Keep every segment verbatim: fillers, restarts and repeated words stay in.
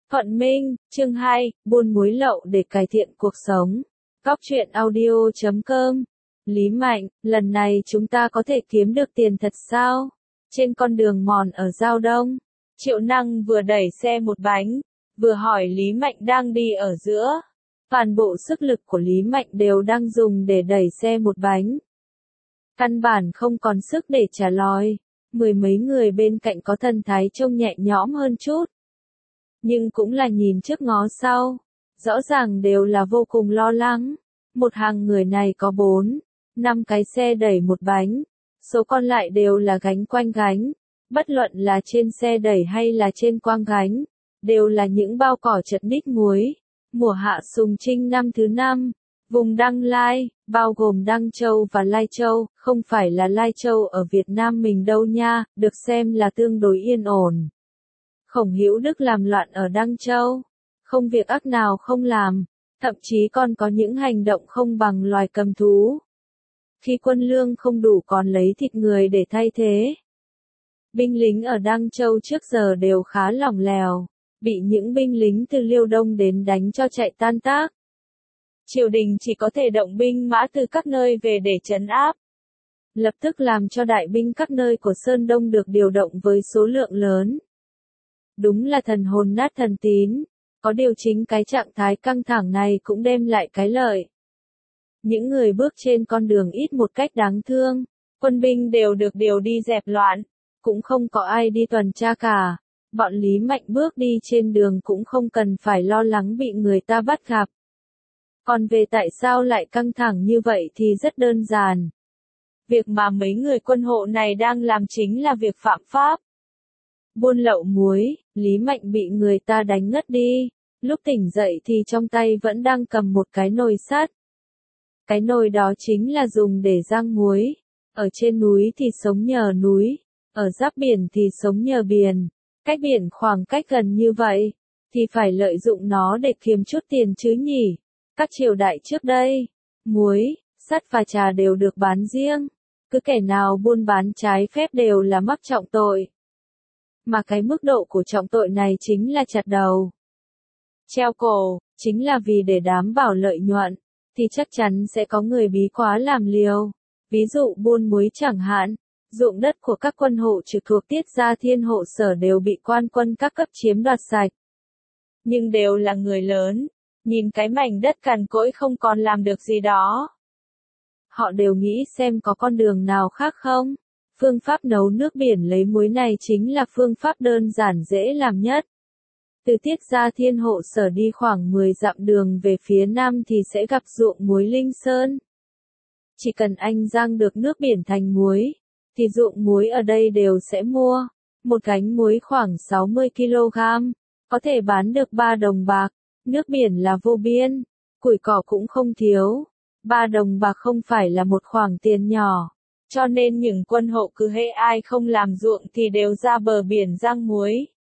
Thuận Minh, chương hai, buôn muối lậu để cải thiện cuộc sống. Góc truyện audio chấm com. Lý Mạnh, lần này chúng ta có thể kiếm được tiền thật sao? Trên con đường mòn ở Giao Đông, Triệu Năng vừa đẩy xe một bánh, vừa hỏi Lý Mạnh đang đi ở giữa. Toàn bộ sức lực của Lý Mạnh đều đang dùng để đẩy xe một bánh. Căn bản không còn sức để trả lời. Mười mấy người bên cạnh có thần thái trông nhẹ nhõm hơn chút. Nhưng cũng là nhìn trước ngó sau. Rõ ràng đều là vô cùng lo lắng. Một hàng người này có bốn, năm cái xe đẩy một bánh. Số còn lại đều là gánh quanh gánh. Bất luận là trên xe đẩy hay là trên quang gánh. Đều là những bao cỏ chật ních muối. Mùa hạ sùng trinh năm thứ năm. Vùng Đăng Lai, bao gồm Đăng Châu và Lai Châu, không phải là Lai Châu ở Việt Nam mình đâu nha, được xem là tương đối yên ổn. Khổng Hữu Đức làm loạn ở Đăng Châu, không việc ác nào không làm, thậm chí còn có những hành động không bằng loài cầm thú. Khi quân lương không đủ còn lấy thịt người để thay thế. Binh lính ở Đăng Châu trước giờ đều khá lỏng lẻo, bị những binh lính từ Liêu Đông đến đánh cho chạy tan tác. Triều đình chỉ có thể động binh mã từ các nơi về để trấn áp. Lập tức làm cho đại binh các nơi của Sơn Đông được điều động với số lượng lớn. Đúng là thần hồn nát thần tín, có điều chính cái trạng thái căng thẳng này cũng đem lại cái lợi. Những người bước trên con đường ít một cách đáng thương, quân binh đều được điều đi dẹp loạn, cũng không có ai đi tuần tra cả. Bọn Lý Mạnh bước đi trên đường cũng không cần phải lo lắng bị người ta bắt gặp. Còn về tại sao lại căng thẳng như vậy thì rất đơn giản. Việc mà mấy người quân hộ này đang làm chính là việc phạm pháp. Buôn lậu muối, Lý Mạnh bị người ta đánh ngất đi. Lúc tỉnh dậy thì trong tay vẫn đang cầm một cái nồi sắt. Cái nồi đó chính là dùng để rang muối. Ở trên núi thì sống nhờ núi, ở giáp biển thì sống nhờ biển. Cách biển khoảng cách gần như vậy, thì phải lợi dụng nó để kiếm chút tiền chứ nhỉ. Các triều đại trước đây, muối, sắt và trà đều được bán riêng, cứ kẻ nào buôn bán trái phép đều là mắc trọng tội. Mà cái mức độ của trọng tội này chính là chặt đầu, treo cổ, chính là vì để đảm bảo lợi nhuận, thì chắc chắn sẽ có người bí quá làm liều. Ví dụ buôn muối chẳng hạn, ruộng đất của các quân hộ trực thuộc Tiết Gia Thiên Hộ Sở đều bị quan quân các cấp chiếm đoạt sạch. Nhưng đều là người lớn. Nhìn cái mảnh đất cằn cỗi không còn làm được gì đó. Họ đều nghĩ xem có con đường nào khác không. Phương pháp nấu nước biển lấy muối này chính là phương pháp đơn giản dễ làm nhất. Từ Tiết Gia Thiên Hộ Sở đi khoảng mười dặm đường về phía nam thì sẽ gặp ruộng muối Linh Sơn. Chỉ cần anh rang được nước biển thành muối, thì ruộng muối ở đây đều sẽ mua. Một gánh muối khoảng sáu mươi ki lô gam, có thể bán được ba đồng bạc. Nước biển là vô biên, củi cỏ cũng không thiếu. Ba đồng bạc không phải là một khoản tiền nhỏ. Cho nên những quân hộ cứ hễ ai không làm ruộng thì đều ra bờ biển rang muối.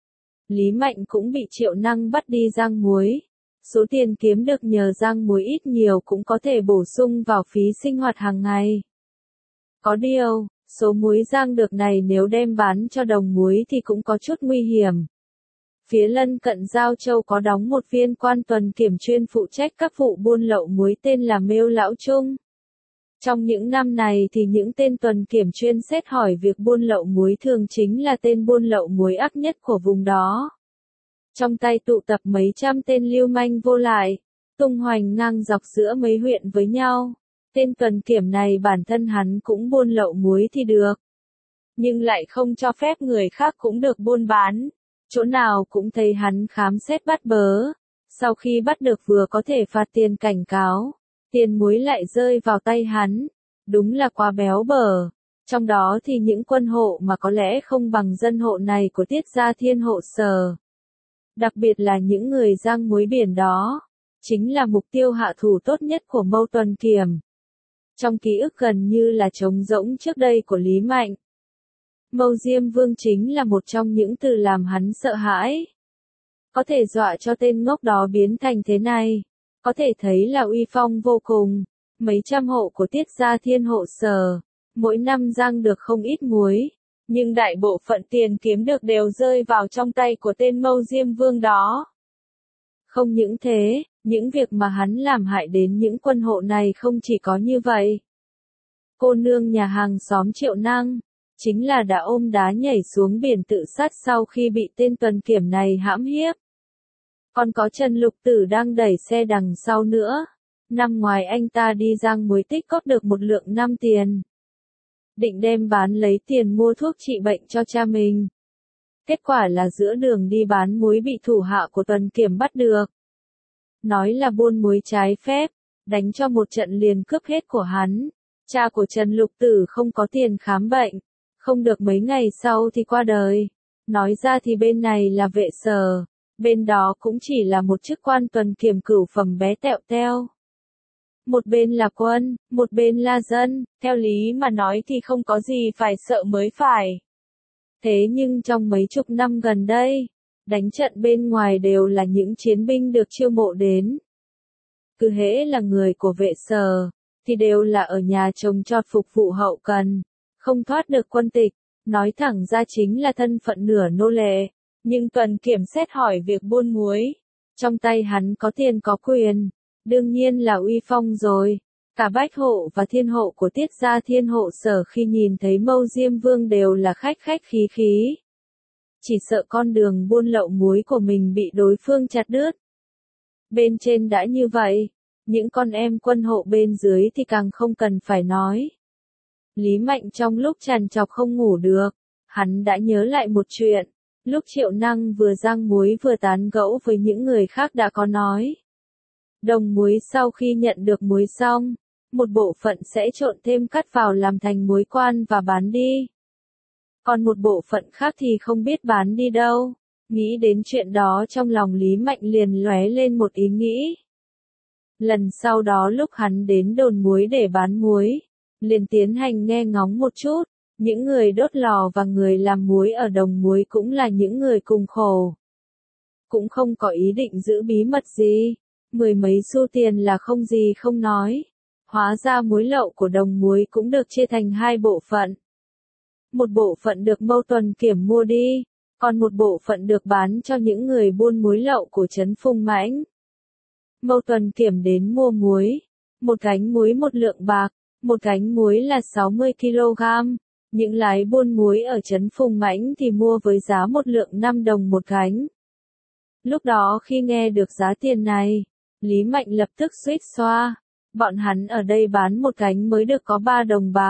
Lý Mạnh cũng bị Triệu Năng bắt đi rang muối. Số tiền kiếm được nhờ rang muối ít nhiều cũng có thể bổ sung vào phí sinh hoạt hàng ngày. Có điều, số muối rang được này nếu đem bán cho đồng muối thì cũng có chút nguy hiểm. Phía lân cận Giao Châu có đóng một viên quan tuần kiểm chuyên phụ trách các vụ buôn lậu muối tên là Mêu Lão Trung. Trong những năm này thì những tên tuần kiểm chuyên xét hỏi việc buôn lậu muối thường chính là tên buôn lậu muối ác nhất của vùng đó. Trong tay tụ tập mấy trăm tên lưu manh vô lại, tung hoành ngang dọc giữa mấy huyện với nhau. Tên tuần kiểm này bản thân hắn cũng buôn lậu muối thì được. Nhưng lại không cho phép người khác cũng được buôn bán. Chỗ nào cũng thấy hắn khám xét bắt bớ. Sau khi bắt được vừa có thể phạt tiền cảnh cáo, tiền muối lại rơi vào tay hắn. Đúng là quá béo bở. Trong đó thì những quân hộ mà có lẽ không bằng dân hộ này của Tiết Gia Thiên Hộ Sở. Đặc biệt là những người rang muối biển đó, chính là mục tiêu hạ thủ tốt nhất của Mâu Tuần Kiểm. Trong ký ức gần như là trống rỗng trước đây của Lý Mạnh, Mâu Diêm Vương chính là một trong những từ làm hắn sợ hãi. Có thể dọa cho tên ngốc đó biến thành thế này, có thể thấy là uy phong vô cùng. Mấy trăm hộ của Tiết Gia Thiên Hộ Sở, mỗi năm rang được không ít muối, nhưng đại bộ phận tiền kiếm được đều rơi vào trong tay của tên Mâu Diêm Vương đó. Không những thế, những việc mà hắn làm hại đến những quân hộ này không chỉ có như vậy. Cô nương nhà hàng xóm Triệu Năng, chính là đã ôm đá nhảy xuống biển tự sát sau khi bị tên tuần kiểm này hãm hiếp. Còn có Trần Lục Tử đang đẩy xe đằng sau nữa. Năm ngoái anh ta đi Giang Muối tích góp được một lượng năm tiền. Định đem bán lấy tiền mua thuốc trị bệnh cho cha mình. Kết quả là giữa đường đi bán muối bị thủ hạ của tuần kiểm bắt được. Nói là buôn muối trái phép, đánh cho một trận liền cướp hết của hắn. Cha của Trần Lục Tử không có tiền khám bệnh, không được mấy ngày sau thì qua đời. Nói ra thì bên này là vệ sở, bên đó cũng chỉ là một chức quan tuần kiểm cửu phẩm bé tẹo teo. Một bên là quân, một bên là dân, theo lý mà nói thì không có gì phải sợ mới phải. Thế nhưng trong mấy chục năm gần đây, đánh trận bên ngoài đều là những chiến binh được chiêu mộ đến. Cứ hễ là người của vệ sở, thì đều là ở nhà trồng trọt phục vụ hậu cần, không thoát được quân tịch, nói thẳng ra chính là thân phận nửa nô lệ. Nhưng tuần kiểm xét hỏi việc buôn muối, trong tay hắn có tiền có quyền, đương nhiên là uy phong rồi. Cả Bách Hộ và Thiên Hộ của Tiết gia Thiên Hộ Sở khi nhìn thấy Mâu Diêm Vương đều là khách khách khí khí. Chỉ sợ con đường buôn lậu muối của mình bị đối phương chặt đứt. Bên trên đã như vậy, những con em quân hộ bên dưới thì càng không cần phải nói. Lý Mạnh trong lúc trằn trọc không ngủ được, hắn đã nhớ lại một chuyện, lúc Triệu Năng vừa rang muối vừa tán gẫu với những người khác đã có nói. Đồng muối sau khi nhận được muối xong, một bộ phận sẽ trộn thêm cắt vào làm thành muối quan và bán đi. Còn một bộ phận khác thì không biết bán đi đâu. Nghĩ đến chuyện đó trong lòng Lý Mạnh liền lóe lên một ý nghĩ. Lần sau đó lúc hắn đến đồn muối để bán muối, liền tiến hành nghe ngóng một chút, những người đốt lò và người làm muối ở đồng muối cũng là những người cùng khổ. Cũng không có ý định giữ bí mật gì, mười mấy xu tiền là không gì không nói. Hóa ra muối lậu của đồng muối cũng được chia thành hai bộ phận. Một bộ phận được Mâu tuần kiểm mua đi, còn một bộ phận được bán cho những người buôn muối lậu của trấn Phùng Mãnh. Mâu tuần kiểm đến mua muối, một gánh muối một lượng bạc, một gánh muối là sáu mươi ki lô gam. Những lái buôn muối ở trấn Phùng Mãnh thì mua với giá một lượng năm đồng một gánh. Lúc đó khi nghe được giá tiền này, Lý Mạnh lập tức suýt xoa. Bọn hắn ở đây bán một gánh mới được có ba đồng bạc.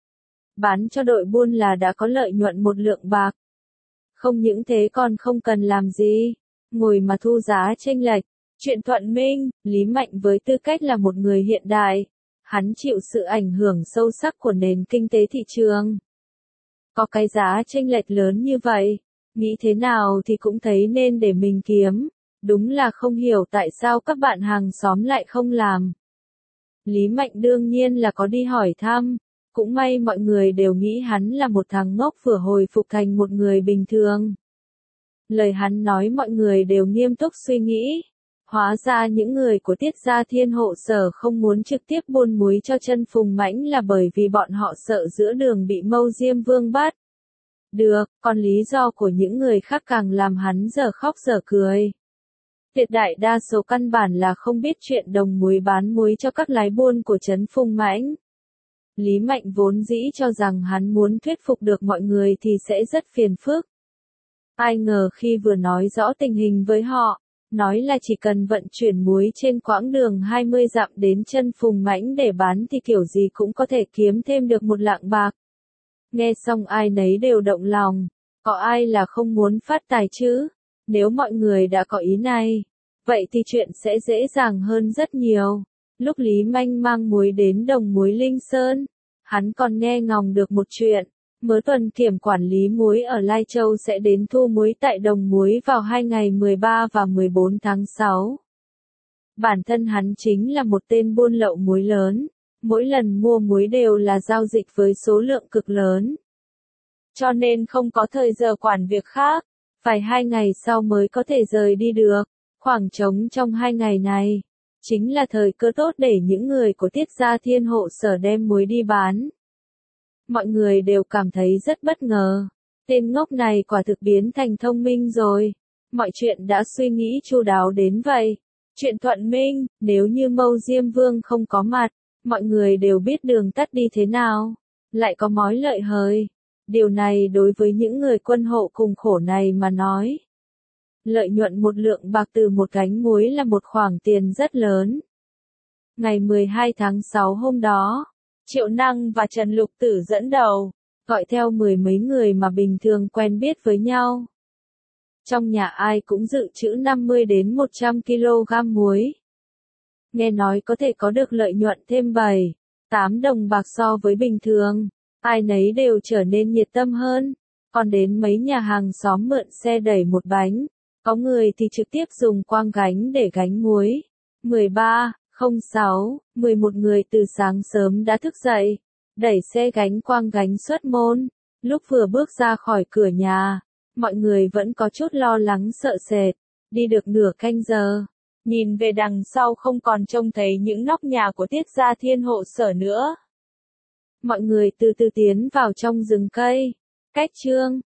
Bán cho đội buôn là đã có lợi nhuận một lượng bạc. Không những thế còn không cần làm gì, ngồi mà thu giá chênh lệch. Chuyện thuận minh, Lý Mạnh với tư cách là một người hiện đại, hắn chịu sự ảnh hưởng sâu sắc của nền kinh tế thị trường. Có cái giá chênh lệch lớn như vậy, nghĩ thế nào thì cũng thấy nên để mình kiếm, đúng là không hiểu tại sao các bạn hàng xóm lại không làm. Lý Mạnh đương nhiên là có đi hỏi thăm, cũng may mọi người đều nghĩ hắn là một thằng ngốc vừa hồi phục thành một người bình thường. Lời hắn nói mọi người đều nghiêm túc suy nghĩ. Hóa ra những người của Tiết gia Thiên Hộ Sở không muốn trực tiếp buôn muối cho Trân Phùng Mãnh là bởi vì bọn họ sợ giữa đường bị Mâu Diêm Vương bắt. Được, còn lý do của những người khác càng làm hắn giờ khóc giờ cười. Tuyệt đại đa số căn bản là không biết chuyện đồng muối bán muối cho các lái buôn của trấn Phùng Mãnh. Lý Mạnh vốn dĩ cho rằng hắn muốn thuyết phục được mọi người thì sẽ rất phiền phức. Ai ngờ khi vừa nói rõ tình hình với họ, nói là chỉ cần vận chuyển muối trên quãng đường hai mươi dặm đến chân Phùng Mãnh để bán thì kiểu gì cũng có thể kiếm thêm được một lạng bạc. Nghe xong ai nấy đều động lòng, có ai là không muốn phát tài chứ? Nếu mọi người đã có ý này, vậy thì chuyện sẽ dễ dàng hơn rất nhiều. Lúc Lý Manh mang muối đến đồng muối Linh Sơn, hắn còn nghe ngóng được một chuyện. Mớ tuần kiểm quản lý muối ở Lai Châu sẽ đến thu muối tại đồng muối vào hai ngày mười ba và mười bốn tháng sáu. Bản thân hắn chính là một tên buôn lậu muối lớn, mỗi lần mua muối đều là giao dịch với số lượng cực lớn. Cho nên không có thời giờ quản việc khác, phải hai ngày sau mới có thể rời đi được. Khoảng trống trong hai ngày này, chính là thời cơ tốt để những người của Tiết gia Thiên Hộ Sở đem muối đi bán. Mọi người đều cảm thấy rất bất ngờ. Tên ngốc này quả thực biến thành thông minh rồi. Mọi chuyện đã suy nghĩ chu đáo đến vậy. Chuyện Thuận Minh, nếu như Mâu Diêm Vương không có mặt, mọi người đều biết đường tắt đi thế nào, lại có mối lợi hời. Điều này đối với những người quân hộ cùng khổ này mà nói. Lợi nhuận một lượng bạc từ một gánh muối là một khoản tiền rất lớn. Ngày mười hai tháng sáu hôm đó, Triệu Năng và Trần Lục Tử dẫn đầu, gọi theo mười mấy người mà bình thường quen biết với nhau. Trong nhà ai cũng dự trữ năm mươi đến một trăm ki lô gam muối. Nghe nói có thể có được lợi nhuận thêm bảy, tám đồng bạc so với bình thường, ai nấy đều trở nên nhiệt tâm hơn, còn đến mấy nhà hàng xóm mượn xe đẩy một bánh, có người thì trực tiếp dùng quang gánh để gánh muối. mười ba, không sáu, mười một người từ sáng sớm đã thức dậy, đẩy xe gánh quang gánh xuất môn, lúc vừa bước ra khỏi cửa nhà, mọi người vẫn có chút lo lắng sợ sệt, đi được nửa canh giờ. Nhìn về đằng sau không còn trông thấy những nóc nhà của Tiết gia Thiên Hộ Sở nữa. Mọi người từ từ tiến vào trong rừng cây. Cách chương